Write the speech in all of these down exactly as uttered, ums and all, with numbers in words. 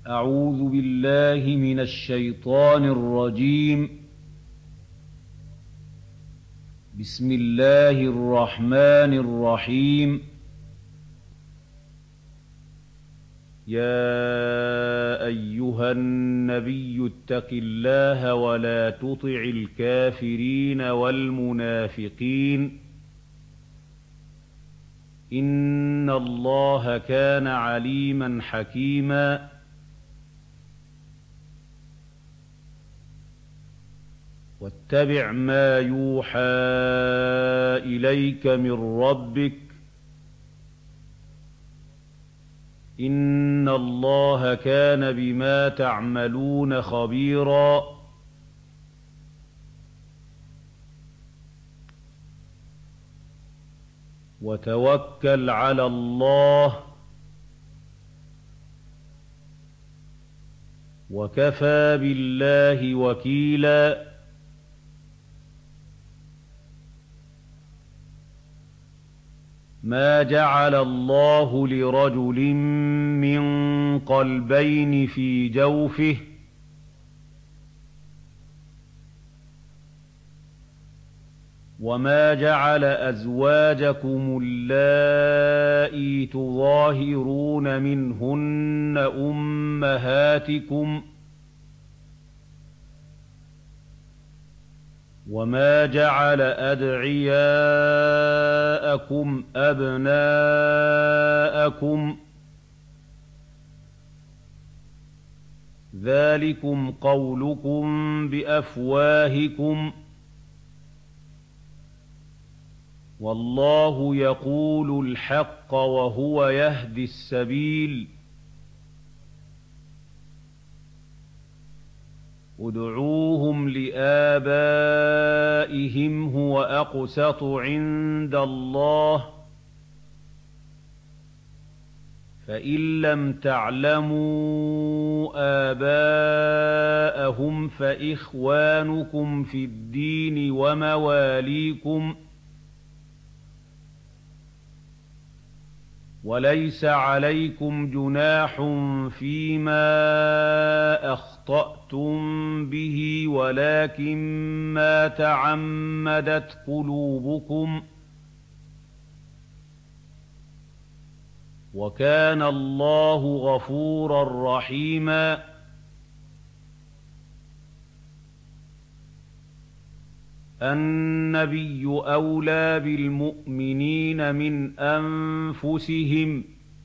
أعوذ بالله من الشيطان الرجيم. بسم الله الرحمن الرحيم. يا أيها النبي اتق الله ولا تطع الكافرين والمنافقين إن الله كان عليما حكيما. واتبع ما يوحى إليك من ربك إن الله كان بما تعملون خبيرا. وتوكل على الله وكفى بالله وكيلا. ما جعل الله لرجل من قلبين في جوفه وما جعل أزواجكم اللائي تظاهرون منهن أمهاتكم وما جعل أدعياءكم أبناءكم ذلكم قولكم بأفواهكم والله يقول الحق وهو يهدي السبيل. ادعوهم لآبائهم هو أقسط عند الله فإن لم تعلموا آباءهم فإخوانكم في الدين ومواليكم وليس عليكم جناح فيما أخطأتم به ولكن ما تعمدت قلوبكم وكان الله غفورا رحيما. النبي أولى بالمؤمنين من أنفسهم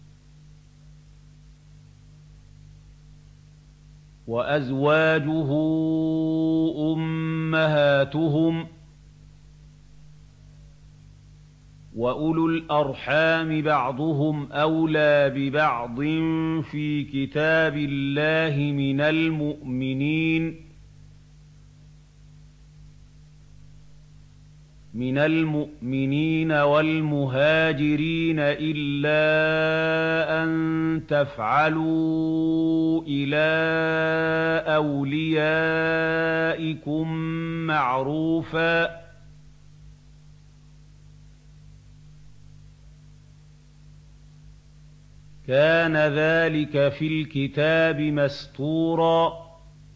وأزواجه أمهاتهم وأولو الأرحام بعضهم أولى ببعض في كتاب الله من المؤمنين من المؤمنين والمهاجرين إلا أن تفعلوا إلى أوليائكم معروفا كان ذلك في الكتاب مسطورا.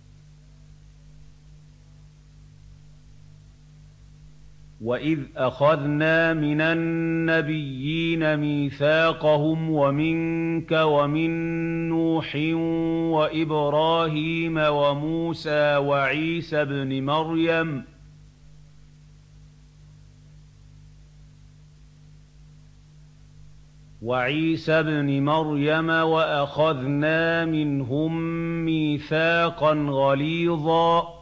وإذ أخذنا من النبيين ميثاقهم ومنك ومن نوح وإبراهيم وموسى وعيسى ابن مريم وعيسى ابن مريم وأخذنا منهم ميثاقا غليظا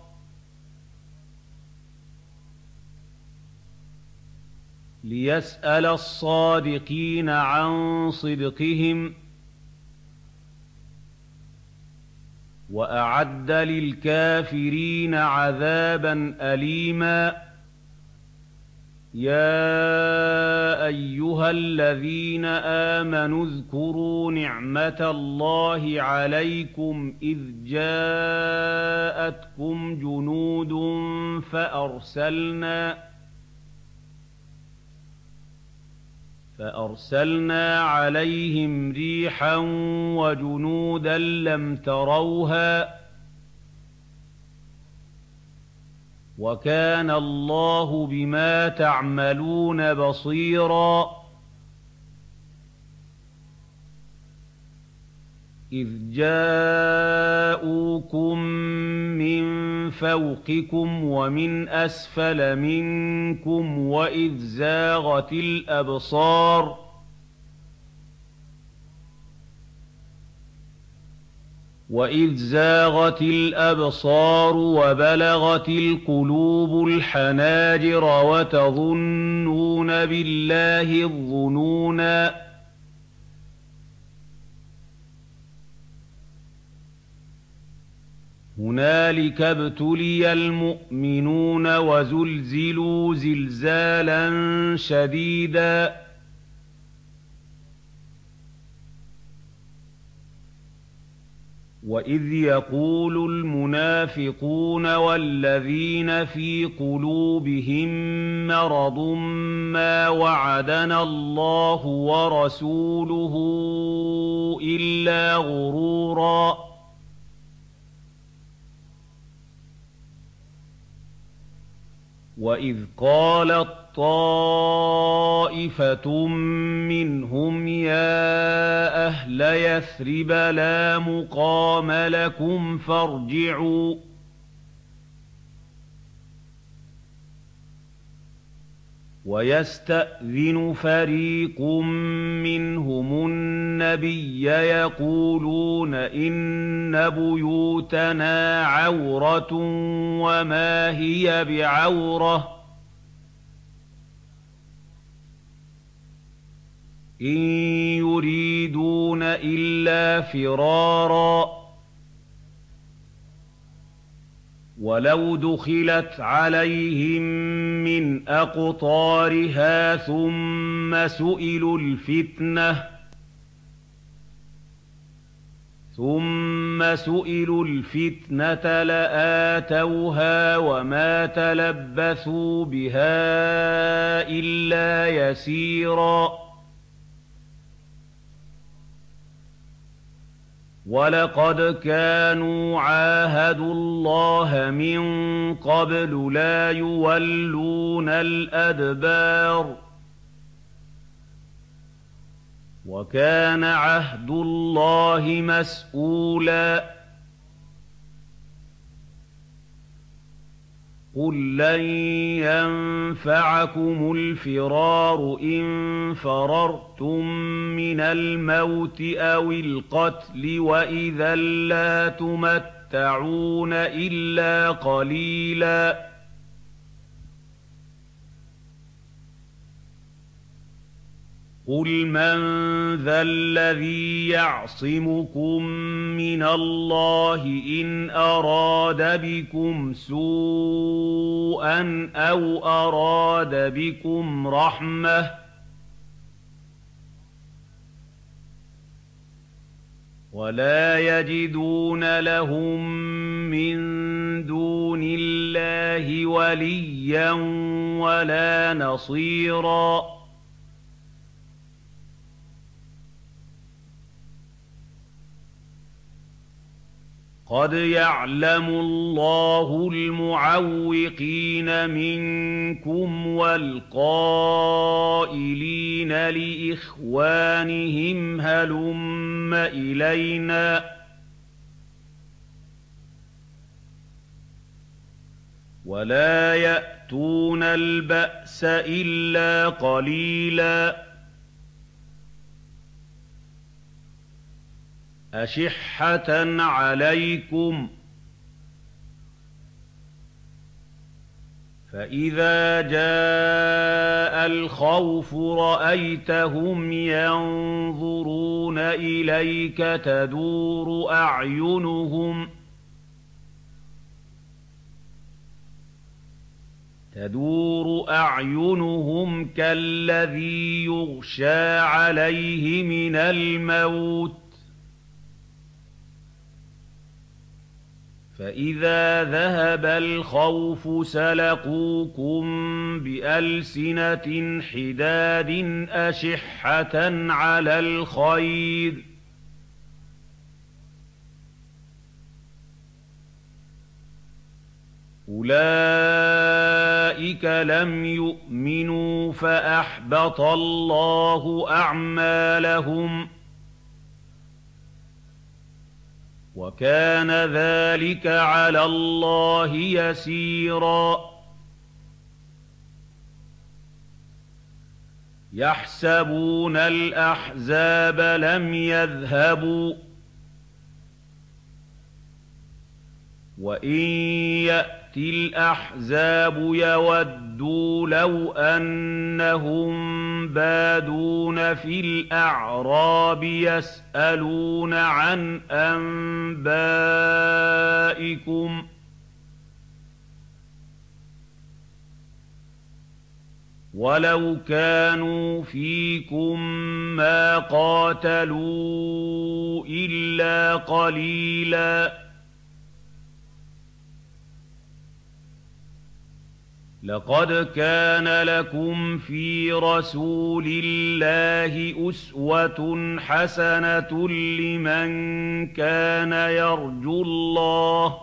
ليسأل الصادقين عن صدقهم وأعد للكافرين عذابا أليما. يا أيها الذين آمنوا اذكروا نعمة الله عليكم إذ جاءتكم جنود فأرسلنا فأرسلنا عليهم ريحا وجنودا لم تروها وكان الله بما تعملون بصيرا إذ جاءوكم من فوقكم ومن أسفل منكم وإذ زاغت الأبصار وإذ زاغت الأبصار وبلغت القلوب الحناجر وتظنون بالله الظنونا هنالك ابتلي المؤمنون وزلزلوا زلزالا شديدا وإذ يقول المنافقون والذين في قلوبهم مرض ما وعدنا الله ورسوله إلا غرورا وإذ قالت طائفة منهم يا أهل يثرب لا مقام لكم فارجعوا ويستأذن فريق منهم النبي يقولون إن بيوتنا عورة وما هي بعورة إن يريدون إلا فرارا ولو دخلت عليهم من أقطارها ثم سئلوا الفتنة ثم سئلوا الفتنة لآتوها وما تلبثوا بها إلا يسيرا ولقد كانوا عاهدوا الله من قبل لا يولون الأدبار وكان عهد الله مسؤولا قل لن ينفعكم الفرار إن فررتم من الموت أو القتل وإذا لا تمتعون إلا قليلا قل من ذا الذي يعصمكم من الله إن أراد بكم سوءا أو أراد بكم رحمة ولا يجدون لهم من دون الله وليا ولا نصيرا قد يعلم الله المعوقين منكم والقائلين لإخوانهم هلم إلينا ولا يأتون البأس إلا قليلا أشحة عليكم فإذا جاء الخوف رأيتهم ينظرون إليك تدور أعينهم تدور أعينهم كالذي يغشى عليه من الموت فإذا ذهب الخوف سلقوكم بألسنة حداد أشحة على الخير أولئك لم يؤمنوا فأحبط الله أعمالهم وكان ذلك على الله يسيرا يحسبون الأحزاب لم يذهبوا وإن يأت الأحزاب يودوا لو أنهم بادون في الأعراب يسألون عن أنبائكم ولو كانوا فيكم ما قاتلوا إلا قليلاً لقد كان لكم في رسول الله أسوة حسنة لمن كان يرجو الله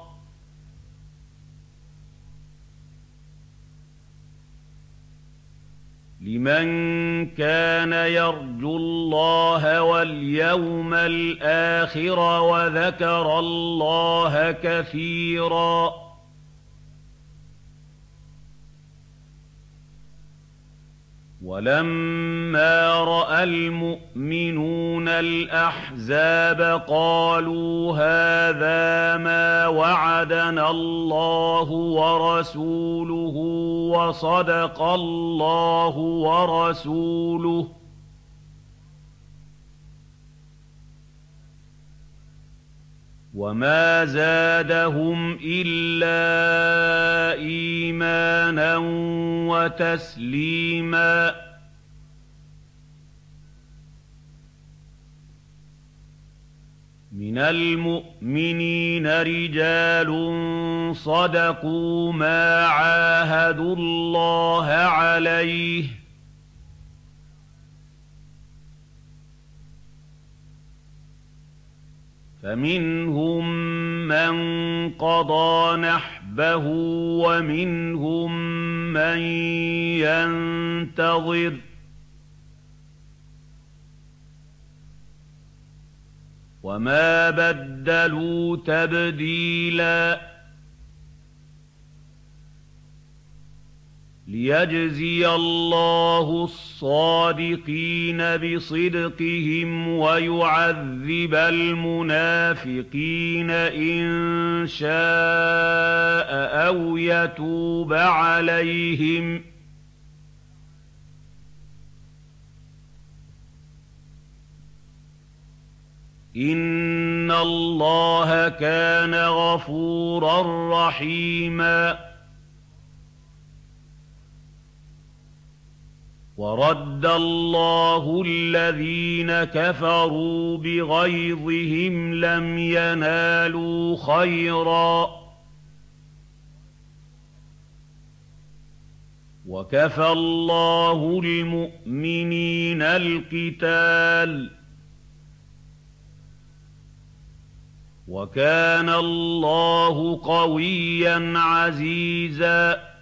لمن كان يرجو الله واليوم الآخر وذكر الله كثيرا ولما رأى المؤمنون الأحزاب قالوا هذا ما وعدنا الله ورسوله وصدق الله ورسوله وما زادهم إلا إيمانا وتسليما من المؤمنين رجال صدقوا ما عاهدوا الله عليه فمنهم من قضى نحبه ومنهم من ينتظر وما بدلوا تبديلا ليجزي الله الصادقين بصدقهم ويعذب المنافقين إن شاء أو يتوب عليهم إن الله كان غفورا رحيما ورد الله الذين كفروا بغيظهم لم ينالوا خيرا وكفى الله المؤمنين القتال وكان الله قويا عزيزا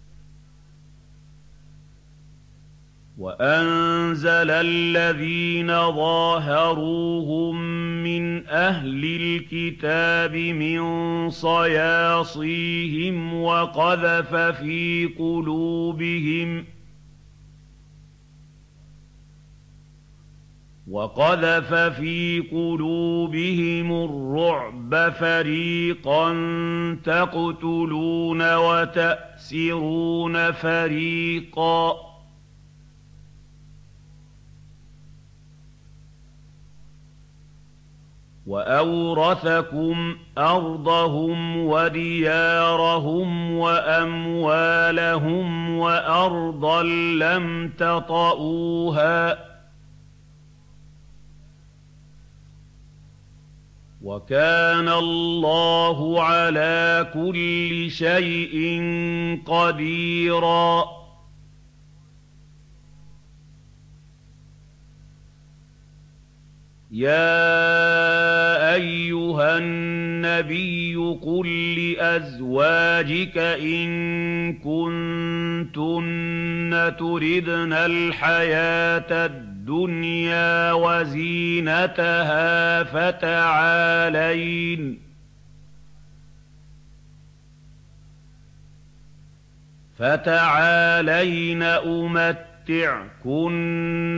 وأنزل الذين ظاهروهم من أهل الكتاب من صياصيهم وقذف في قلوبهم وقذف في قلوبهم الرعب فريقا تقتلون وتأسرون فريقا وأورثكم أرضهم وديارهم وأموالهم وأرضا لم تطئوها وَكَانَ اللَّهُ عَلَىٰ كُلِّ شَيْءٍ قَدِيرًا يَا أَيُّهَا النَّبِيُّ قُل لِّأَزْوَاجِكَ إِن كُنتُنَّ تُرِدْنَ الْحَيَاةَ الدُّنْيَا وَزِينَتَهَا فَتَعَالَيْنَ فَتَعَالَيْنَ أُمَتِّعْكُنَّ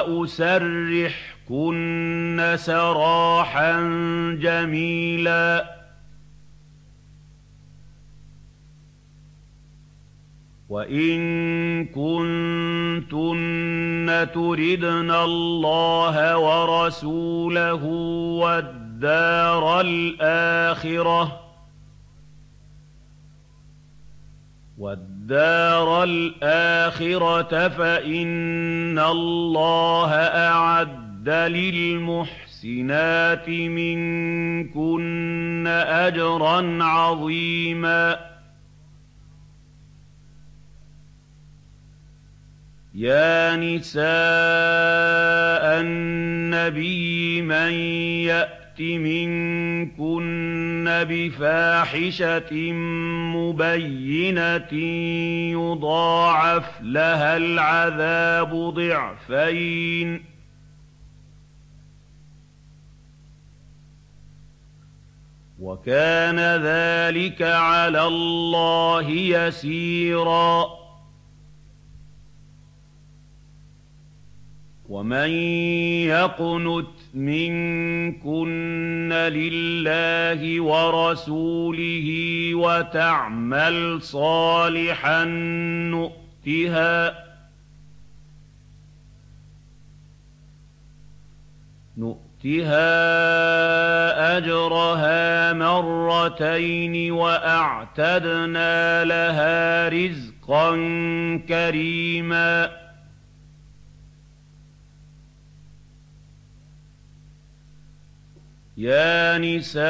وَأُسَرِّحْكُنَّ سَرَاحًا جَمِيلًا وَإِن كُنتُنَّ تُرِدْنَ اللَّهَ وَرَسُولَهُ وَالدَّارَ الْآخِرَةَ وَالدَّارَ الْآخِرَةَ فَإِنَّ اللَّهَ أَعَدَّ لِلْمُحْسِنَاتِ مِنكُنَّ أَجْرًا عَظِيمًا يَا نِسَاءَ النَّبِيِّ مَن يَأْتِ مِنكُنَّ بِفَاحِشَةٍ مُّبَيِّنَةٍ يُضَاعَفْ لَهَا الْعَذَابُ ضِعْفَيْنِ ۚ وَكَانَ ذَٰلِكَ عَلَى اللَّهِ يَسِيرًا وَمَن يَقْنُتْ مِنكُنَّ لِلَّهِ وَرَسُولِهِ وَتَعْمَلْ صَالِحًا نُّؤْتِهَا نُؤْتِهَا أَجْرَهَا مَرَّتَيْنِ وَأَعْتَدْنَا لَهَا رِزْقًا كَرِيمًا يَا نِسَاءَ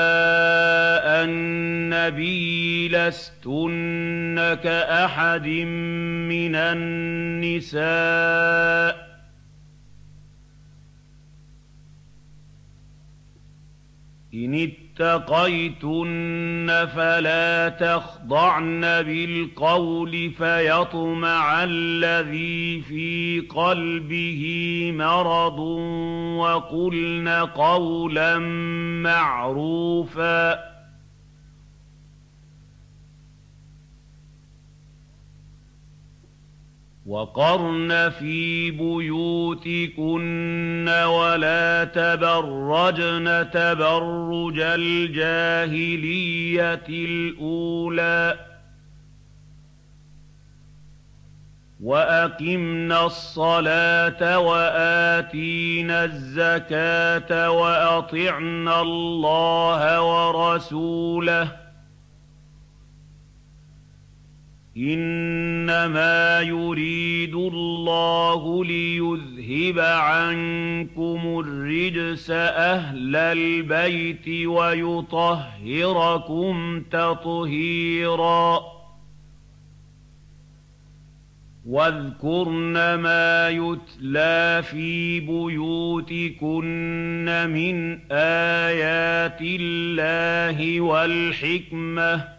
النَّبِيِّ لَسْتُنَّ كَأَحَدٍ مِّنَ النِّسَاءِ ۚ إِنِ اتَّقَيْتُنَّ فَلَا تَخْضَعْنَ بِالْقَوْلِ فَيَطْمَعَ الَّذِي فِي قَلْبِهِ مَرَضٌ وَقُلْنَ قَوْلًا مَّعْرُوفًا وَقَرْنَ فِي بُيُوتِكُنَّ وَلَا تَبَرَّجْنَ تَبَرُّجَ الْجَاهِلِيَّةِ الْأُولَىٰ ۖ وَأَقِمْنَ الصَّلَاةَ وَآتِينَ الزَّكَاةَ وَأَطِعْنَ اللَّهَ وَرَسُولَهُ ۚ إِنَّمَا يُرِيدُ اللَّهُ لِيُذْهِبَ عَنكُمُ الرِّجْسَ أَهْلَ الْبَيْتِ وَيُطَهِّرَكُمْ تَطْهِيرًا وَاذْكُرْنَ مَا يُتْلَىٰ فِي بُيُوتِكُنَّ مِنْ آيَاتِ اللَّهِ وَالْحِكْمَةِ ۚ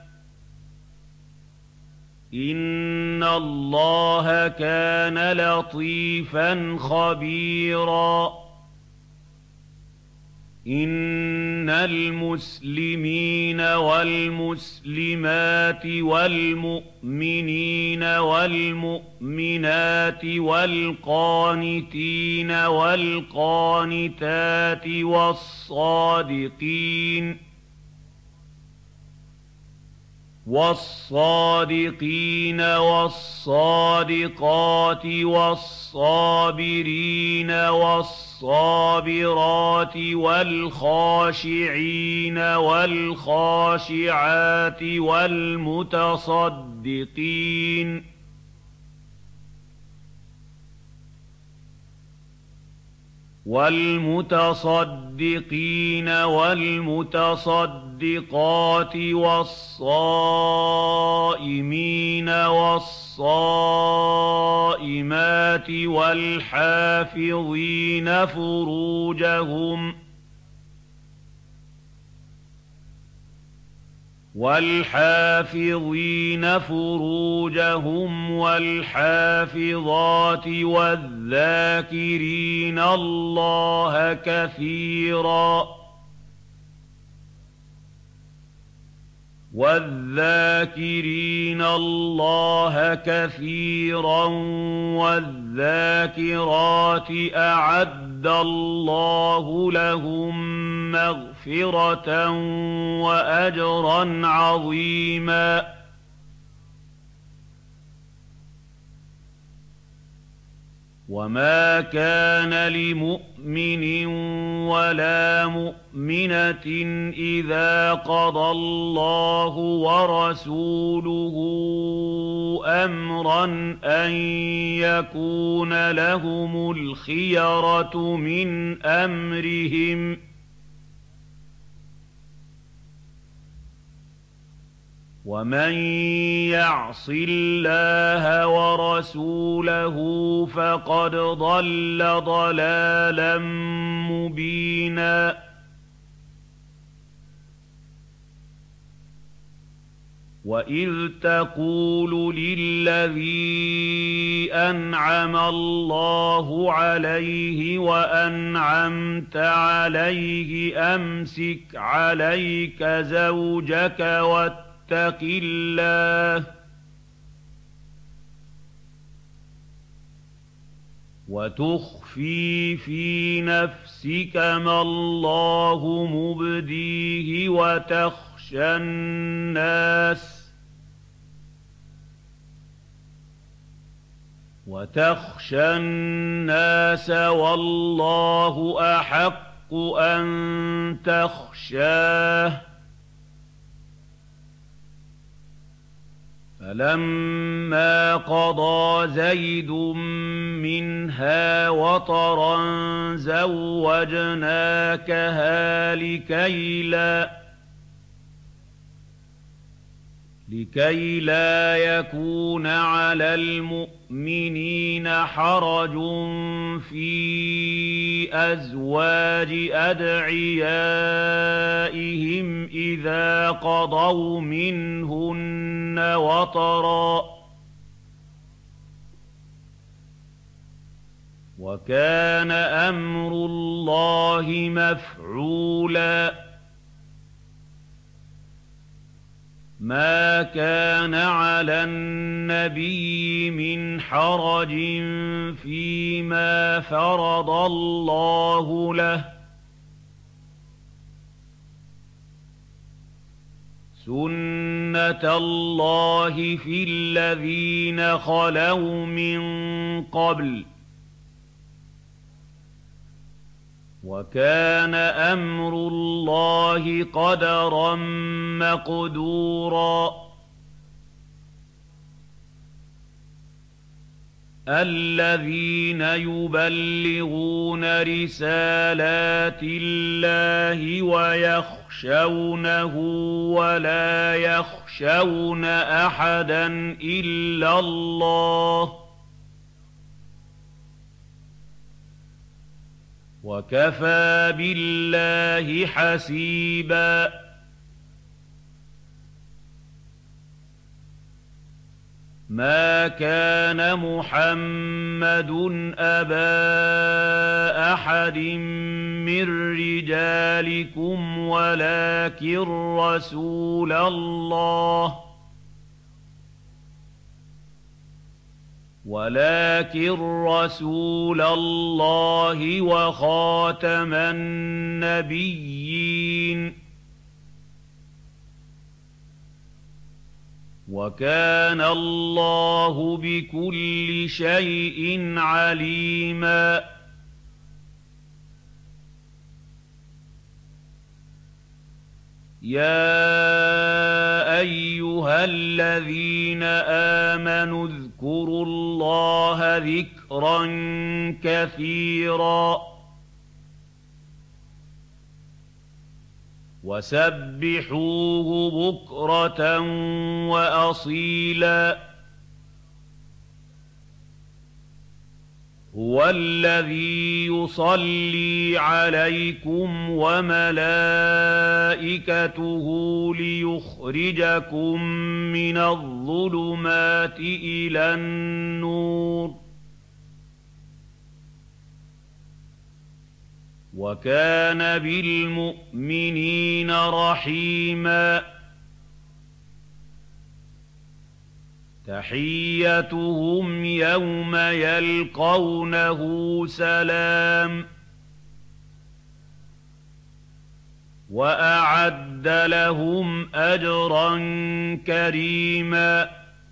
إِنَّ اللَّهَ كَانَ لَطِيفًا خَبِيرًا إِنَّ الْمُسْلِمِينَ وَالْمُسْلِمَاتِ وَالْمُؤْمِنِينَ وَالْمُؤْمِنَاتِ وَالْقَانِتِينَ وَالْقَانِتَاتِ وَالصَّادِقِينَ وَالصَّادِقِينَ وَالصَّادِقَاتِ وَالصَّابِرِينَ وَالصَّابِرَاتِ وَالْخَاشِعِينَ وَالْخَاشِعَاتِ وَالْمُتَصَدِّقِينَ وَالْمُتَصَدِّقِينَ وَالْمُتَصَدِّقَاتِ وَالصَّائِمِينَ وَالصَّائِمَاتِ وَالْحَافِظِينَ فُرُوجَهُمْ والحافظين فروجهم والحافظات والذاكرين الله كثيرا والذاكرين الله كثيرا والذاكرات أعد الله لهم مغفرة وأجرا عظيما وما كان لمؤمن ولا مؤمنة إذا قضى الله ورسوله أمرا أن يكون لهم الخيرة من أمرهم ومن يعص الله ورسوله فقد ضل ضلالا مبينا وإذ تقول للذي أنعم الله عليه وأنعمت عليه أمسك عليك زوجك واتق اتق الله وتخفي في نفسك ما الله مبديه وتخشى الناس وتخشى الناس والله أحق أن تخشاه فلما قضى زيد منها وطرا زوجناكها لكي لا لكي لا يكون على المؤمنين حرج في أزواج أدعيائهم إذا قضوا منهن وطرا وكان أمر الله مفعولا ما كان على النبي من حرج فيما فرض الله له سنة الله في الذين خلوا من قبل وكان أمر الله قدرا مقدورا الذين يبلغون رسالات الله ويخشونه ولا يخشون أحدا إلا الله وكفى بالله حسيبا ما كان محمد أبا أحد من رجالكم ولكن رسول الله ولكن رسول الله وخاتم النبيين وكان الله بكل شيء عليما يا أيها الذين آمنوا اذكروا الله ذكرا كثيرا وسبحوه بكرة وأصيلا هو الذي يصلي عليكم وملائكته ليخرجكم من الظلمات إلى النور وكان بالمؤمنين رحيما تحيتهم يوم يلقونه سلام وأعد لهم أجرا كريما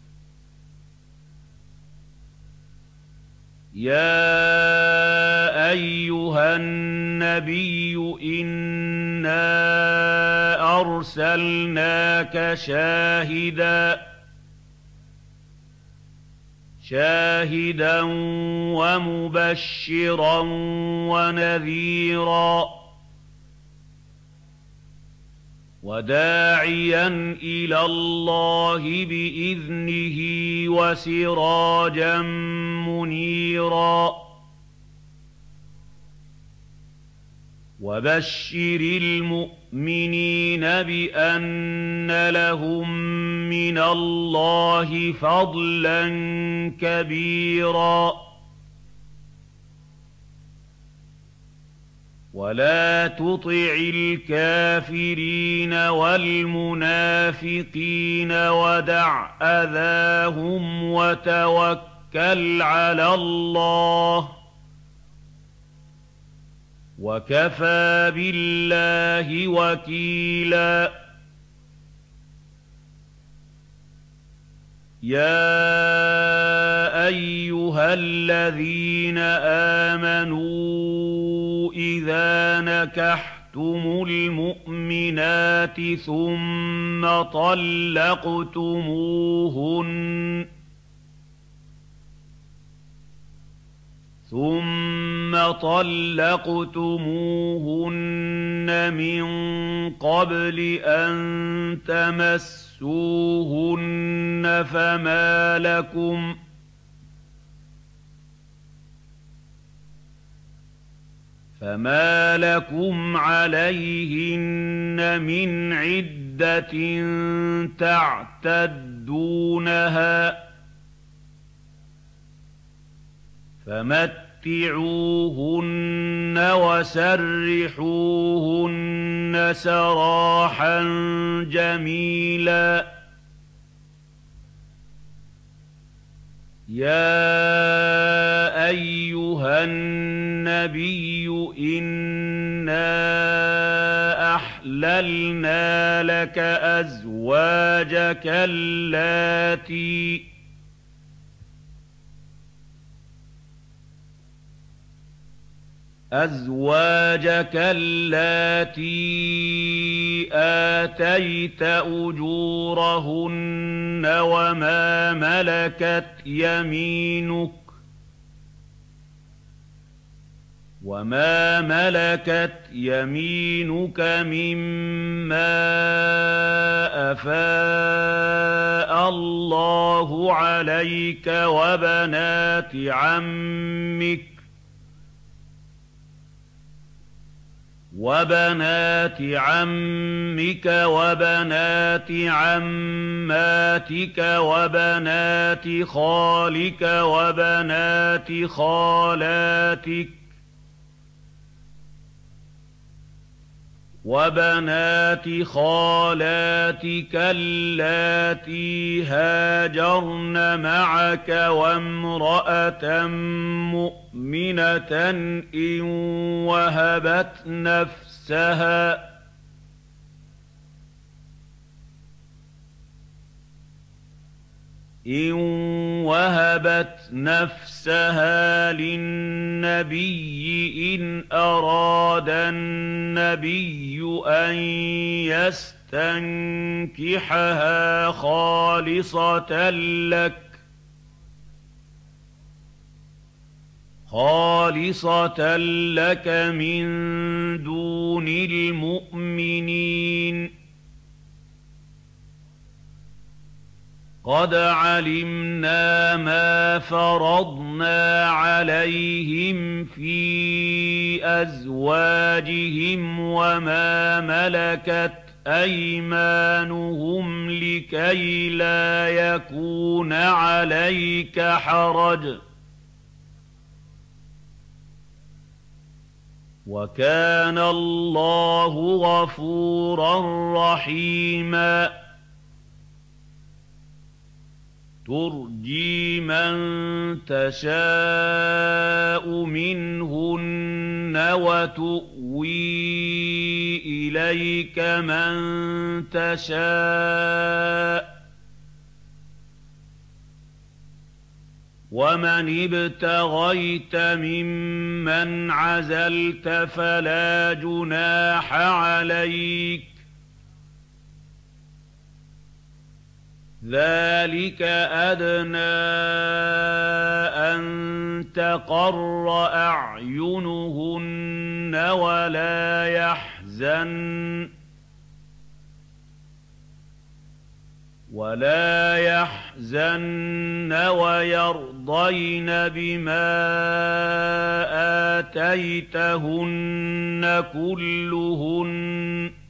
يا أيها النبي إنا أرسلناك شاهدا شاهدا ومبشرا ونذيرا وداعيا إلى الله بإذنه وسراجا منيرا وبشر المؤمنين بأن لهم من الله فضلا كبيرا ولا تطع الكافرين والمنافقين ودع أذاهم وتوكل على الله وكفى بالله وكيلا يا أيها الذين آمنوا إذا نكحتم المؤمنات ثم طلقتموهن ثم طلقتموهن من قبل أن تمسوهن فما لكم فما لكم عليهن من عدة تعتدونها فمتعوهن وسرحوهن سراحا جميلا يا أيها النبي إنا أحللنا لك أزواجك اللاتي أزواجك اللاتي آتيت أجورهن وما ملكت يمينك وما ملكت يمينك مما أفاء الله عليك وبنات عمك وبنات عمك وبنات عماتك وبنات خالك وبنات خالاتك وبنات خالاتك اللاتي هاجرن معك وامرأة مؤمنة إن وهبت نفسها إن وهبت نفسها للنبي إن أراد النبي أن يستنكحها خالصة لك خَالِصَةً لَّكَ مِن دُونِ الْمُؤْمِنِينَ قَدْ عَلِمْنَا مَا فَرَضْنَا عَلَيْهِمْ فِي أَزْوَاجِهِمْ وَمَا مَلَكَتْ أَيْمَانُهُمْ لِكَيْ لَا يَكُونَ عَلَيْكَ حَرَجٌ ۗ وَكَانَ اللَّهُ غَفُورًا رَّحِيمًا تُرْجِي مَن تَشَاءُ مِنْهُنَّ وَتُؤْوِي إِلَيْكَ مَن تَشَاءُ ۖ وَمَنِ ابْتَغَيْتَ مِمَّنْ عَزَلْتَ فَلَا جُنَاحَ عَلَيْكَ ۚ ذَٰلِكَ أَدْنَىٰ أَن تَقَرَّ أَعْيُنُهُنَّ وَلَا يَحْزَنَّ وَلَا يَحْزَنَّ وَيَرْضَيْنَ بِمَا آتَيْتَهُنَّ كُلُّهُنَّ ۚ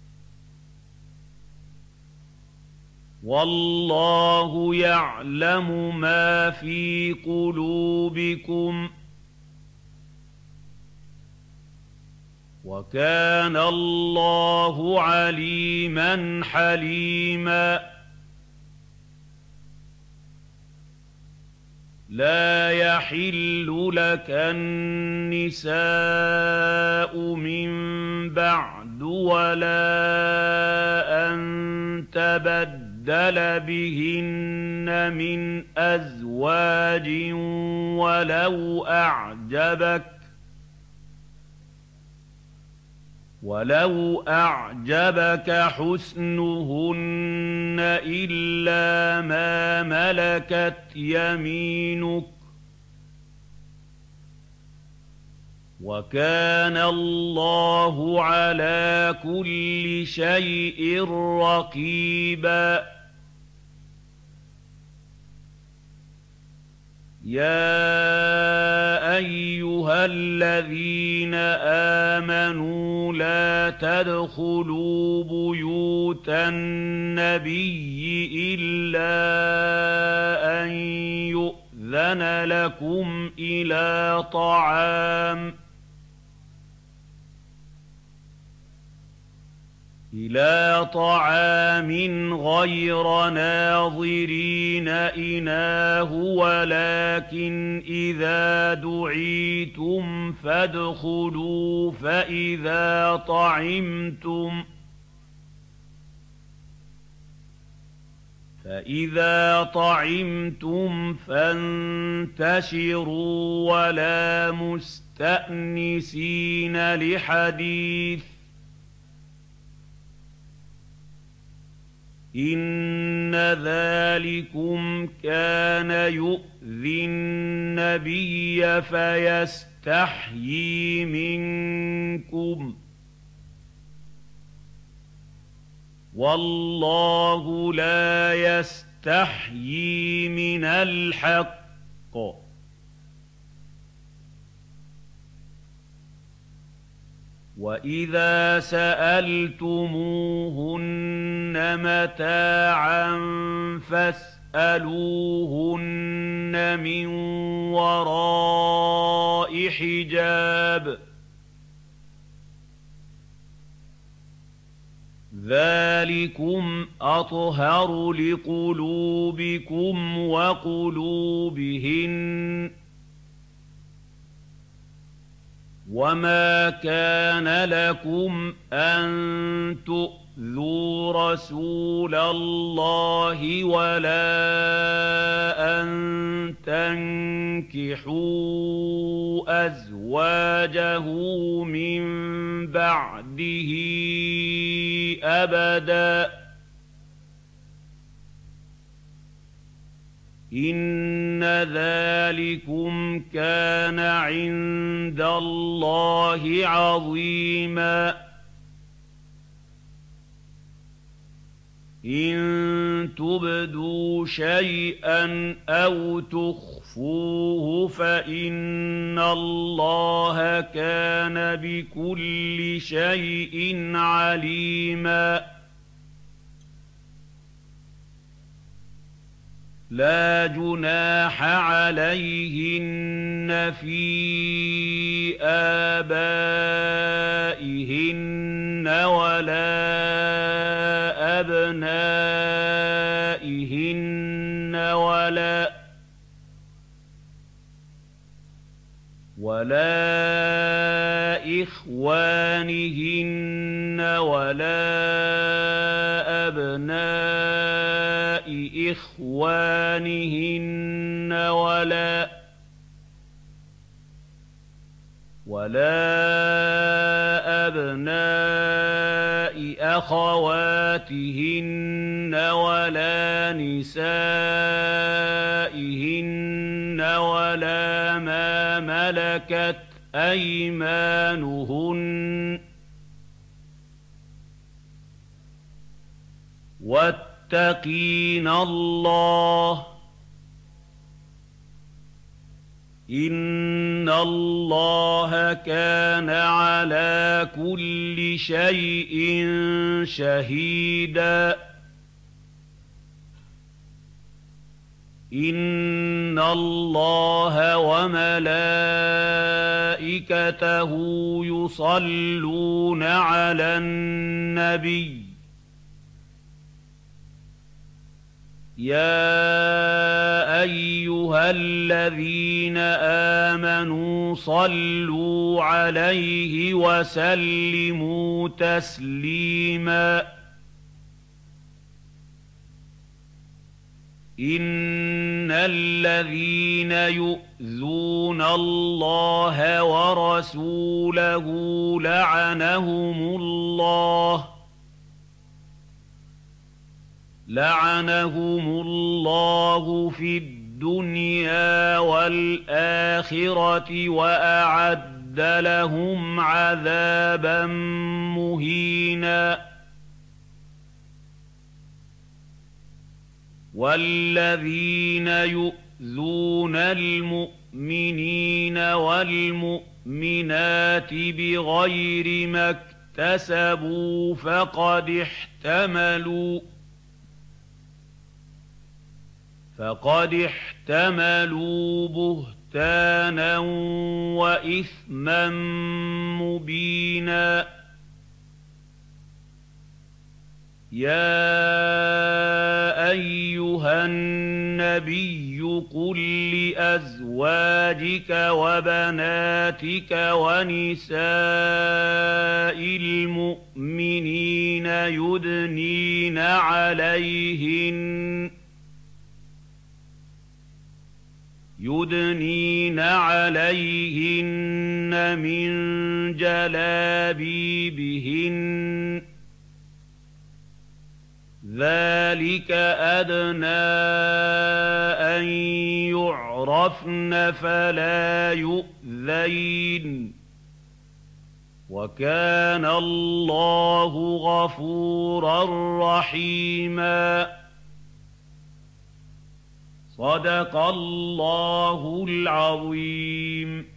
وَاللَّهُ يَعْلَمُ مَا فِي قُلُوبِكُمْ ۚ وَكَانَ اللَّهُ عَلِيمًا حَلِيمًا لَا يَحِلُّ لَكَ النِّسَاءُ مِن بَعْدُ وَلَا أَن تَبَدَّلَ بِهِنَّ مِنْ أَزْوَاجٍ وَلَوْ أَعْجَبَكَ وَلَوْ أَعْجَبَكَ حُسْنُهُنَّ إِلَّا مَا مَلَكَتْ يَمِينُكَ ۗ وَكَانَ اللَّهُ عَلَىٰ كُلِّ شَيْءٍ رَّقِيبًا يَا أَيُّهَا الَّذِينَ آمَنُوا لَا تَدْخُلُوا بُيُوتَ النَّبِيِّ إِلَّا أَن يُؤْذَنَ لَكُمْ إِلَىٰ طَعَامٍ إِلَىٰ طَعَامٍ غَيْرَ نَاظِرِينَ إِنَاهُ وَلَٰكِنْ إِذَا دُعِيتُمْ فَادْخُلُوا فَإِذَا طَعِمْتُمْ فَإِذَا طَعِمْتُمْ فَانتَشِرُوا وَلَا مُسْتَأْنِسِينَ لِحَدِيثٍ ۚ إِنَّ ذَٰلِكُمْ كَانَ يُؤْذِي النَّبِيَّ فَيَسْتَحْيِي مِنكُمْ ۖ وَاللَّهُ لَا يَسْتَحْيِي مِنَ الْحَقِّ ۚ وَإِذَا سَأَلْتُمُوهُنَّ مَتَاعًا فَاسْأَلُوهُنَّ مِن وَرَاءِ حِجَابٍ ۚ ذَٰلِكُمْ أَطْهَرُ لِقُلُوبِكُمْ وَقُلُوبِهِنَّ ۚ وَمَا كَانَ لَكُمْ أَن تُؤْذُوا رَسُولَ اللَّهِ وَلَا أَن تَنكِحُوا أَزْوَاجَهُ مِن بَعْدِهِ أَبَدًا ۚ إِنَّ ذَٰلِكُمْ كَانَ عِندَ اللَّهِ عَظِيمًا إِن تُبْدُوا شَيْئًا أَوْ تُخْفُوهُ فَإِنَّ اللَّهَ كَانَ بِكُلِّ شَيْءٍ عَلِيمًا لَا جُنَاحَ عَلَيْهِنَّ فِي آبَائِهِنَّ وَلَا أَبْنَائِهِنَّ وَلَا وَلَا إِخْوَانِهِنَّ وَلَا أَبْنَاءِ إِخْوَانِهِنَّ وَلَا وَلَا أَبْنَاءِ أَخَوَاتِهِنَّ وَلَا نِسَائِهِنَّ وَلَا مَا مَلَكَتْ أَيْمَانُهُنَّ وَاتَّقِينَ اللَّهَ ۚ إِنَّ اللَّهَ كَانَ عَلَىٰ كُلِّ شَيْءٍ شَهِيدًا إِنَّ اللَّهَ وَمَلَائِكَتَهُ يُصَلُّونَ عَلَى النَّبِيِّ يَا أَيُّهَا الَّذِينَ آمَنُوا صَلُّوا عَلَيْهِ وَسَلِّمُوا تَسْلِيمًا إِنَّ الَّذِينَ يُؤْذُونَ اللَّهَ وَرَسُولَهُ لَعَنَهُمُ اللَّهُ لعنهم الله في الدنيا والآخرة وأعد لهم عذابا مهينا والذين يؤذون المؤمنين والمؤمنات بغير ما اكتسبوا فقد احتملوا فقد احتملوا بهتانا وإثما مبينا يا أيها النبي قل لأزواجك وبناتك ونساء المؤمنين يدنين عليهن يدنين عليهن من جلابيبهن ذلك أدنى أن يعرفن فلا يؤذين وكان الله غفورا رحيما صدق الله العظيم.